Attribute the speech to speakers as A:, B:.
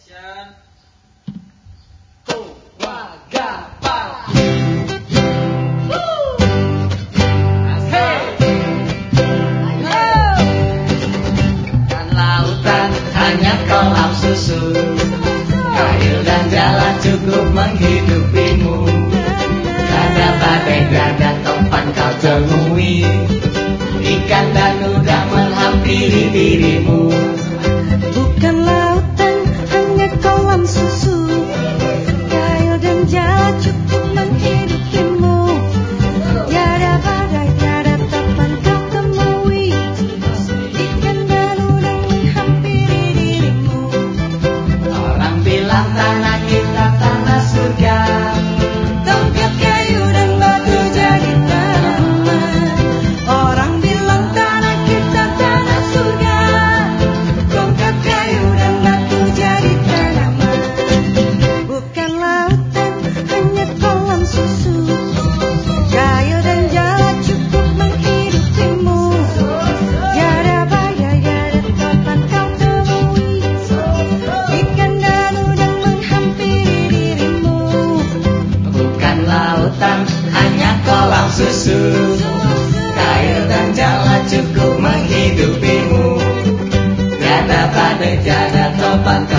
A: Action.
B: Hanya kolam susu, kayu dan jalan cukup menghidupimu. Tiada badai, tiada topan kau temui. Ikan dan udang menghampiri dirimu.
C: Bukan lautan, hanya kolam susu, kayu dan jalan cukup menghidupimu. Tiada badai, tiada topan kau temui. Ikan dan udang menghampiri dirimu.
B: Orang bilang tanah kita tanah surga,
C: Tongkat kayu dan batu jadi tanaman. Orang bilang tanah kita tanah surga, tongkat kayu dan batu jadi tanaman. Bukan lautan, hanya kolam susu, kayu dan jalan cukup menghidupimu. Tiada badai, tiada topan kau temui. Ikan dan udang menghampiri dirimu.
B: bukan lautan, hanya kolam susu. Kayu dan jalan cukup menghidupimu. Tiada badai, tiada topan